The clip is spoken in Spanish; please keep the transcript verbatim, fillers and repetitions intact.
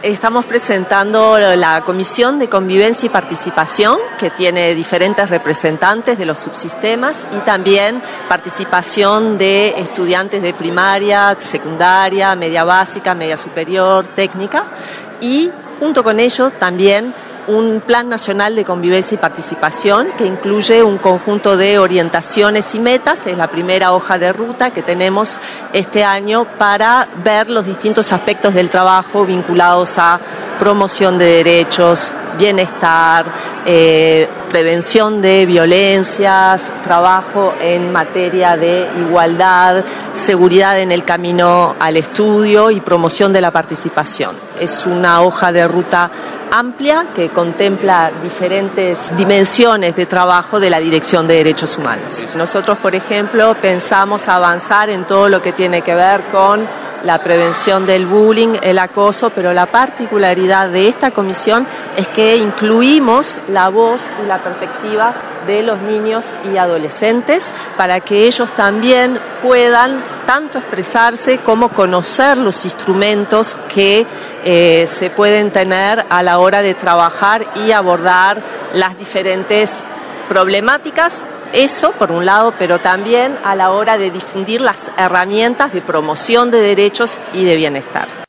Estamos presentando la Comisión de Convivencia y Participación, que tiene diferentes representantes de los subsistemas y también participación de estudiantes de primaria, secundaria, media básica, media superior, técnica, y junto con ello también un Plan Nacional de Convivencia y Participación que incluye un conjunto de orientaciones y metas. Es la primera hoja de ruta que tenemos este año para ver los distintos aspectos del trabajo vinculados a promoción de derechos, bienestar, eh, prevención de violencias, trabajo en materia de igualdad, seguridad en el camino al estudio y promoción de la participación. Es una hoja de ruta amplia que contempla diferentes dimensiones de trabajo de la Dirección de Derechos Humanos. Nosotros, por ejemplo, pensamos avanzar en todo lo que tiene que ver con la prevención del bullying, el acoso, pero la particularidad de esta comisión es que incluimos la voz y la perspectiva de los niños y adolescentes para que ellos también puedan tanto expresarse como conocer los instrumentos que eh, se pueden tener a la hora de trabajar y abordar las diferentes problemáticas. Eso por un lado, pero también a la hora de difundir las herramientas de promoción de derechos y de bienestar.